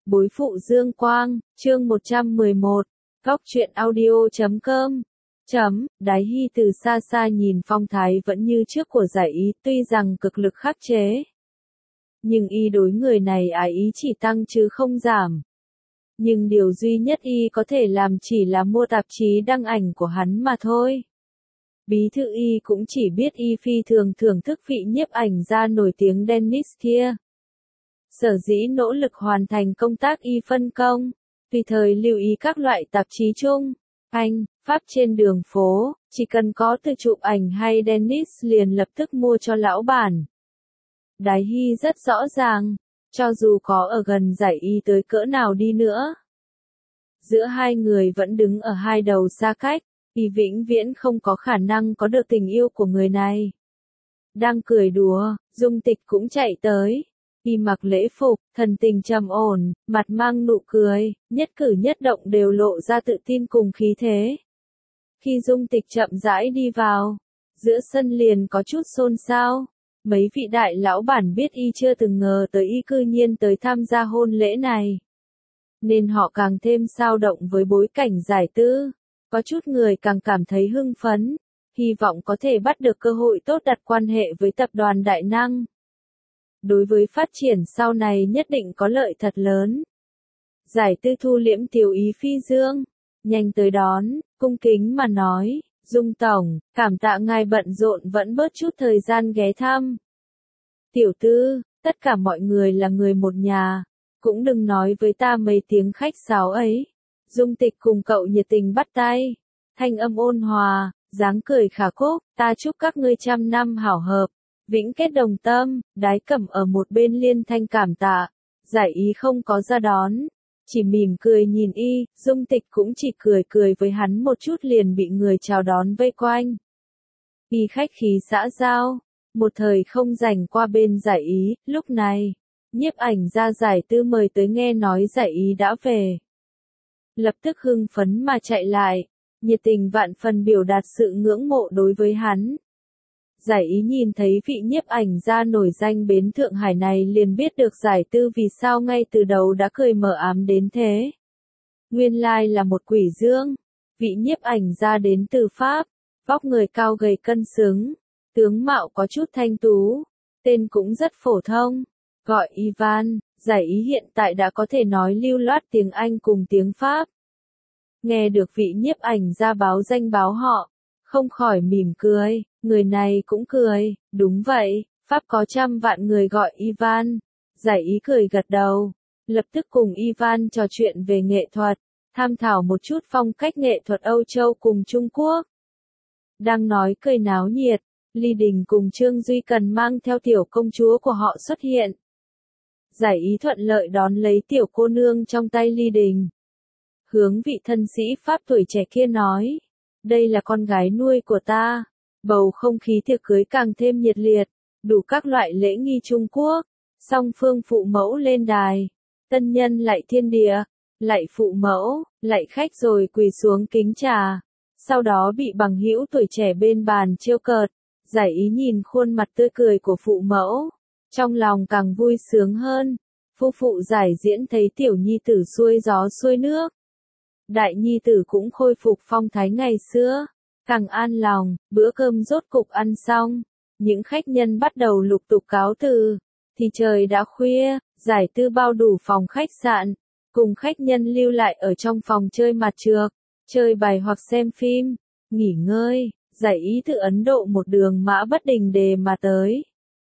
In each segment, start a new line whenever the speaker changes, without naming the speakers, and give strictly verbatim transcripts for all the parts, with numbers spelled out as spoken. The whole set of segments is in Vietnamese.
Bối phụ Dương Quang, chương một trăm mười một, góc truyện audio chấm com. Chấm, Đái Hy từ xa xa nhìn phong thái vẫn như trước của Giải Ý, tuy rằng cực lực khắc chế. Nhưng y đối người này ái ý chỉ tăng chứ không giảm. Nhưng điều duy nhất y có thể làm chỉ là mua tạp chí đăng ảnh của hắn mà thôi. Bí thư y cũng chỉ biết y phi thường thưởng thức vị nhiếp ảnh gia nổi tiếng Dennis kia. Sở dĩ nỗ lực hoàn thành công tác y phân công, tùy thời lưu ý các loại tạp chí chung, Anh, Pháp trên đường phố, chỉ cần có từ chụp ảnh hay Dennis liền lập tức mua cho lão bản. Đái Hy rất rõ ràng, cho dù có ở gần Giải Y tới cỡ nào đi nữa. Giữa hai người vẫn đứng ở hai đầu xa cách, y vĩnh viễn không có khả năng có được tình yêu của người này. Đang cười đùa, Dung Tịch cũng chạy tới. Y mặc lễ phục, thần tình trầm ổn, mặt mang nụ cười, nhất cử nhất động đều lộ ra tự tin cùng khí thế. Khi Dung Tịch chậm rãi đi vào, giữa sân liền có chút xôn xao. Mấy vị đại lão bản biết y chưa từng ngờ tới y cư nhiên tới tham gia hôn lễ này. Nên họ càng thêm xao động với bối cảnh Giải Tư. Có chút người càng cảm thấy hưng phấn, hy vọng có thể bắt được cơ hội tốt đặt quan hệ với tập đoàn Đại Năng. Đối với phát triển sau này nhất định có lợi thật lớn. Giải Tư thu liễm tiểu ý phi dương, nhanh tới đón, cung kính mà nói, Dung Tổng, cảm tạ ngài bận rộn vẫn bớt chút thời gian ghé thăm. Tiểu Tư, tất cả mọi người là người một nhà, cũng đừng nói với ta mấy tiếng khách sáo ấy. Dung Tịch cùng cậu nhiệt tình bắt tay, thanh âm ôn hòa, dáng cười khả cốt, ta chúc các ngươi trăm năm hảo hợp. Vĩnh kết đồng tâm, Đái Cẩm ở một bên liên thanh cảm tạ, Giải Ý không có ra đón, chỉ mỉm cười nhìn y, Dung Tịch cũng chỉ cười cười với hắn một chút liền bị người chào đón vây quanh. Y khách khí xã giao, một thời không rảnh qua bên Giải Ý, lúc này, nhiếp ảnh gia Giải Tư mời tới nghe nói Giải Ý đã về. Lập tức hưng phấn mà chạy lại, nhiệt tình vạn phần biểu đạt sự ngưỡng mộ đối với hắn. Giải Ý nhìn thấy vị nhiếp ảnh gia nổi danh bến Thượng Hải này liền biết được Giải Tư vì sao ngay từ đầu đã cười mờ ám đến thế. Nguyên lai là một quỷ dương, vị nhiếp ảnh gia đến từ Pháp, vóc người cao gầy cân xứng, tướng mạo có chút thanh tú, tên cũng rất phổ thông, gọi Ivan. Giải Ý hiện tại đã có thể nói lưu loát tiếng Anh cùng tiếng Pháp. Nghe được vị nhiếp ảnh gia báo danh báo họ, không khỏi mỉm cười, người này cũng cười, đúng vậy, Pháp có trăm vạn người gọi Ivan. Giải Ý cười gật đầu, lập tức cùng Ivan trò chuyện về nghệ thuật, tham thảo một chút phong cách nghệ thuật Âu Châu cùng Trung Quốc. Đang nói cười náo nhiệt, Ly Đình cùng Trương Duy Cần mang theo tiểu công chúa của họ xuất hiện. Giải Ý thuận lợi đón lấy tiểu cô nương trong tay Ly Đình. Hướng vị thân sĩ Pháp tuổi trẻ kia nói, đây là con gái nuôi của ta. Bầu không khí tiệc cưới càng thêm nhiệt liệt, đủ các loại lễ nghi Trung Quốc. Song phương phụ mẫu lên đài, tân nhân lạy thiên địa, lạy phụ mẫu, lạy khách rồi quỳ xuống kính trà. Sau đó bị bằng hữu tuổi trẻ bên bàn trêu cợt. Giải Ý nhìn khuôn mặt tươi cười của phụ mẫu, trong lòng càng vui sướng hơn. Phu phụ Giải Diễn thấy tiểu nhi tử xuôi gió xuôi nước, đại nhi tử cũng khôi phục phong thái ngày xưa, càng an lòng. Bữa cơm rốt cục ăn xong, những khách nhân bắt đầu lục tục cáo từ, thì trời đã khuya. Giải Tư bao đủ phòng khách sạn, cùng khách nhân lưu lại ở trong phòng chơi mặt trược, chơi bài hoặc xem phim, nghỉ ngơi. Giải Ý từ Ấn Độ một đường mã bất đình đề mà tới,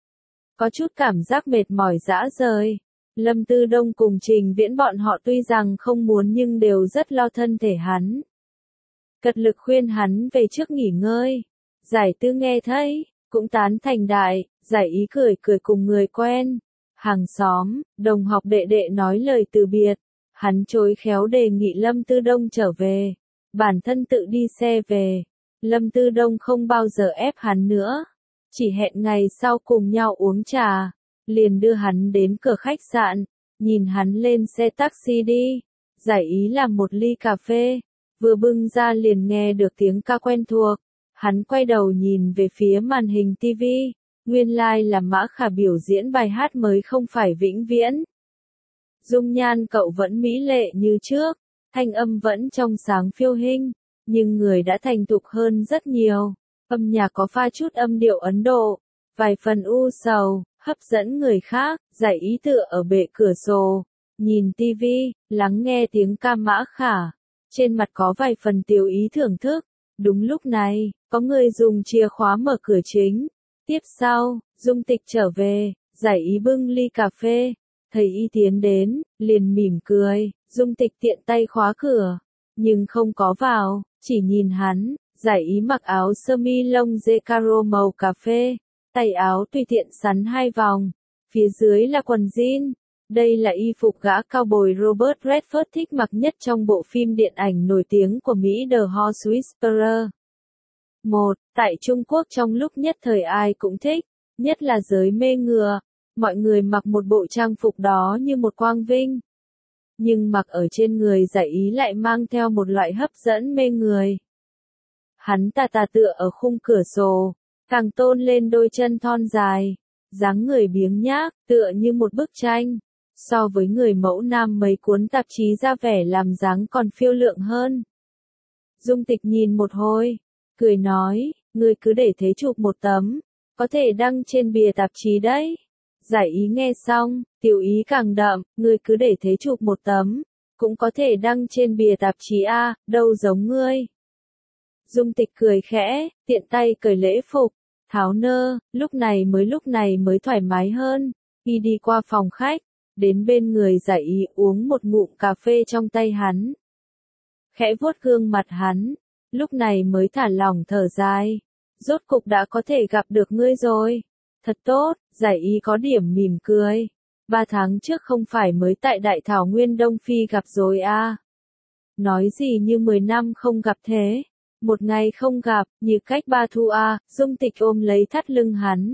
có chút cảm giác mệt mỏi rã rời. Lâm Tư Đông cùng Trình Viễn bọn họ tuy rằng không muốn nhưng đều rất lo thân thể hắn, cật lực khuyên hắn về trước nghỉ ngơi. Giải Tư nghe thấy, cũng tán thành đại. Giải Ý cười cười cùng người quen, hàng xóm, đồng học đệ đệ nói lời từ biệt. Hắn chối khéo đề nghị Lâm Tư Đông trở về, bản thân tự đi xe về. Lâm Tư Đông không bao giờ ép hắn nữa, chỉ hẹn ngày sau cùng nhau uống trà, liền đưa hắn đến cửa khách sạn, nhìn hắn lên xe taxi đi. Giải Ý làm một ly cà phê, vừa bưng ra liền nghe được tiếng ca quen thuộc. Hắn quay đầu nhìn về phía màn hình ti vi, nguyên lai like là Mã Khả biểu diễn bài hát mới không phải vĩnh viễn. Dung nhan cậu vẫn mỹ lệ như trước, thanh âm vẫn trong sáng phiêu hinh, nhưng người đã thành thục hơn rất nhiều. Âm nhạc có pha chút âm điệu Ấn Độ, vài phần u sầu, hấp dẫn người khác, giải ý tựa ở bệ cửa sổ, nhìn tivi, lắng nghe tiếng ca Mã Khả. Trên mặt có vài phần tiểu ý thưởng thức. Đúng lúc này, có người dùng chìa khóa mở cửa chính. Tiếp sau, Dung Tịch trở về, giải ý bưng ly cà phê. Thấy y tiến đến, liền mỉm cười, Dung Tịch tiện tay khóa cửa. Nhưng không có vào, chỉ nhìn hắn, giải ý mặc áo sơ mi lông dê caro màu cà phê. Tay áo tùy tiện sắn hai vòng. Phía dưới là quần jean. Đây là y phục gã cao bồi Robert Redford thích mặc nhất trong bộ phim điện ảnh nổi tiếng của Mỹ The Horse Whisperer. một. Tại Trung Quốc trong lúc nhất thời ai cũng thích, nhất là giới mê ngựa, mọi người mặc một bộ trang phục đó như một quang vinh. Nhưng mặc ở trên người giải ý lại mang theo một loại hấp dẫn mê người. Hắn tà tà tựa ở khung cửa sổ, càng tôn lên đôi chân thon dài, dáng người biếng nhác, tựa như một bức tranh. So với người mẫu nam mấy cuốn tạp chí ra vẻ làm dáng còn phiêu lượng hơn. Dung Tịch nhìn một hồi, cười nói, ngươi cứ để thế chụp một tấm, có thể đăng trên bìa tạp chí đấy. Giải ý nghe xong, tiểu ý càng đậm, ngươi cứ để thế chụp một tấm, cũng có thể đăng trên bìa tạp chí a, đâu giống ngươi. Dung Tịch cười khẽ, tiện tay cởi lễ phục, tháo nơ, lúc này mới lúc này mới thoải mái hơn. Y đi qua phòng khách, đến bên người giải ý uống một ngụm cà phê trong tay hắn. Khẽ vuốt gương mặt hắn, lúc này mới thả lỏng thở dài. Rốt cục đã có thể gặp được ngươi rồi. Thật tốt, giải ý có điểm mỉm cười. Ba tháng trước không phải mới tại Đại Thảo Nguyên Đông Phi gặp rồi à. Nói gì như mười năm không gặp thế. Một ngày không gặp, như cách ba thu à, Dung Tịch ôm lấy thắt lưng hắn.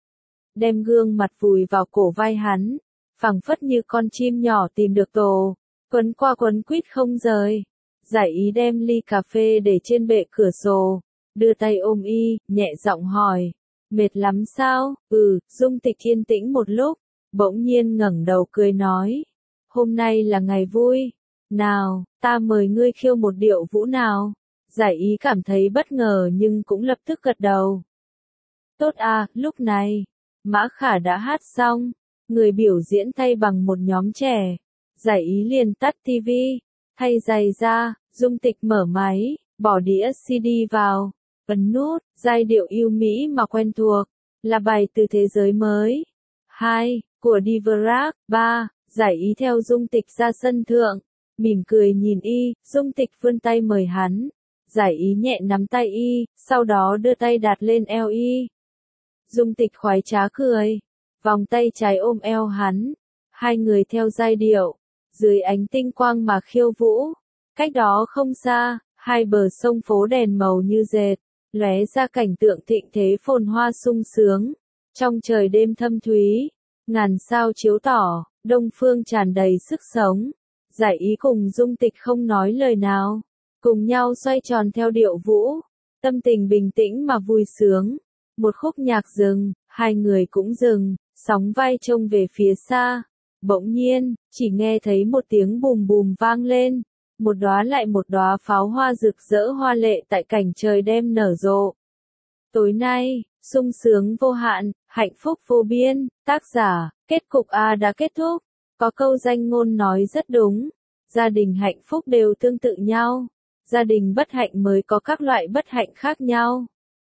Đem gương mặt vùi vào cổ vai hắn. Phẳng phất như con chim nhỏ tìm được tổ, quấn qua quấn quýt không rời. Giải ý đem ly cà phê để trên bệ cửa sổ, đưa tay ôm y, nhẹ giọng hỏi, mệt lắm sao? Ừ, Dung Tịch yên tĩnh một lúc, bỗng nhiên ngẩng đầu cười nói, hôm nay là ngày vui, nào, ta mời ngươi khiêu một điệu vũ nào. Giải ý cảm thấy bất ngờ nhưng cũng lập tức gật đầu. Tốt à, lúc này, Mã Khả đã hát xong. Người biểu diễn thay bằng một nhóm trẻ. Giải ý liền tắt tivi, thay giày ra, Dung Tịch mở máy, bỏ đĩa xê đê vào, ấn nút, giai điệu yêu mỹ mà quen thuộc, là bài Từ Thế Giới Mới. hai. Của Dvorak. ba. Giải ý theo Dung Tịch ra sân thượng, mỉm cười nhìn y, Dung Tịch vươn tay mời hắn. Giải ý nhẹ nắm tay y, sau đó đưa tay đặt lên eo y. Dung Tịch khoái trá cười. Vòng tay trái ôm eo hắn, hai người theo giai điệu, dưới ánh tinh quang mà khiêu vũ. Cách đó không xa, hai bờ sông phố đèn màu như dệt, lóe ra cảnh tượng thịnh thế phồn hoa sung sướng. Trong trời đêm thâm thúy, ngàn sao chiếu tỏ, đông phương tràn đầy sức sống. Giải ý cùng Dung Tịch không nói lời nào, cùng nhau xoay tròn theo điệu vũ, tâm tình bình tĩnh mà vui sướng. Một khúc nhạc dừng, hai người cũng dừng. Sóng vai trông về phía xa, bỗng nhiên, chỉ nghe thấy một tiếng bùm bùm vang lên, một đóa lại một đóa pháo hoa rực rỡ hoa lệ tại cảnh trời đêm nở rộ. Tối nay, sung sướng vô hạn, hạnh phúc vô biên, tác giả, kết cục A đã kết thúc, có câu danh ngôn nói rất đúng, gia đình hạnh phúc đều tương tự nhau, gia đình bất hạnh mới có các loại bất hạnh khác nhau.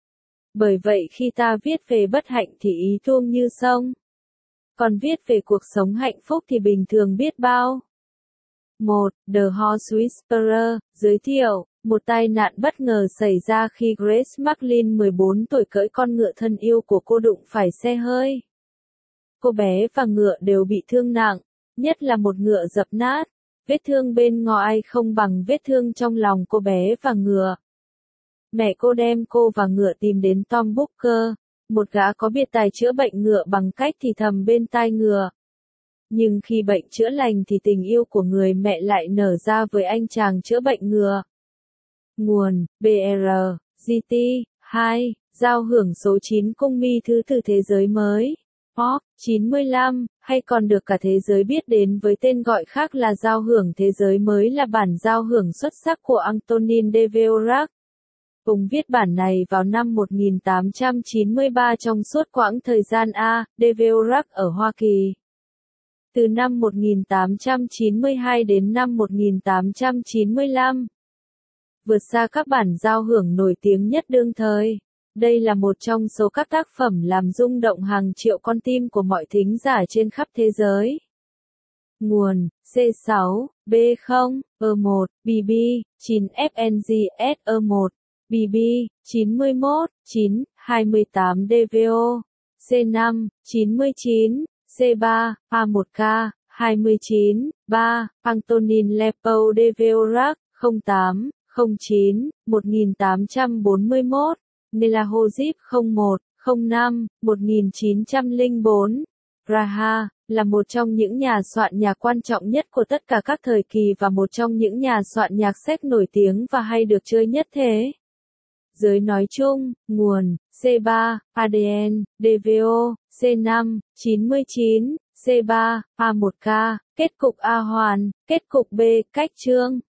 Bởi vậy khi ta viết về bất hạnh thì ý tuông như sông. Còn viết về cuộc sống hạnh phúc thì bình thường biết bao. một. The Horse Whisperer, giới thiệu, một tai nạn bất ngờ xảy ra khi Grace McLean mười bốn tuổi cưỡi con ngựa thân yêu của cô đụng phải xe hơi. Cô bé và ngựa đều bị thương nặng, nhất là một ngựa dập nát. Vết thương bên ngoài không bằng vết thương trong lòng cô bé và ngựa. Mẹ cô đem cô và ngựa tìm đến Tom Booker, một gã có biệt tài chữa bệnh ngựa bằng cách thì thầm bên tai ngựa. Nhưng khi bệnh chữa lành thì tình yêu của người mẹ lại nở ra với anh chàng chữa bệnh ngựa. Nguồn, bê rờ, giê tê, hai, giao hưởng số chín cung mi thứ Từ Thế Giới Mới. Pop chín mươi lăm, hay còn được cả thế giới biết đến với tên gọi khác là giao hưởng thế giới mới là bản giao hưởng xuất sắc của Antonin Dvorak. Cùng viết bản này vào năm một nghìn tám trăm chín mươi ba trong suốt quãng thời gian A. Dvorak ở Hoa Kỳ. Từ năm một nghìn tám trăm chín mươi hai đến năm một nghìn tám trăm chín mươi lăm. Vượt xa các bản giao hưởng nổi tiếng nhất đương thời. Đây là một trong số các tác phẩm làm rung động hàng triệu con tim của mọi thính giả trên khắp thế giới. Nguồn: C sáu, B không, E một, B B, chín F N G S E một, B B, chín mươi mốt, chín, hai mươi tám D V O, C năm, chín mươi chín, C ba, A một K, hai mươi chín, ba, Antonin Leopold Dvorak, không tám, không chín, một nghìn tám trăm bốn mươi mốt, Nelahoziv không một, không năm, một nghìn chín trăm lẻ bốn. Praha là một trong những nhà soạn nhạc quan trọng nhất của tất cả các thời kỳ và một trong những nhà soạn nhạc séc nổi tiếng và hay được chơi nhất thế giới nói chung. Nguồn: C ba, A D N, D V O, C năm, chín mươi chín, C ba, A một K, kết cục A hoàn, kết cục B, cách chương.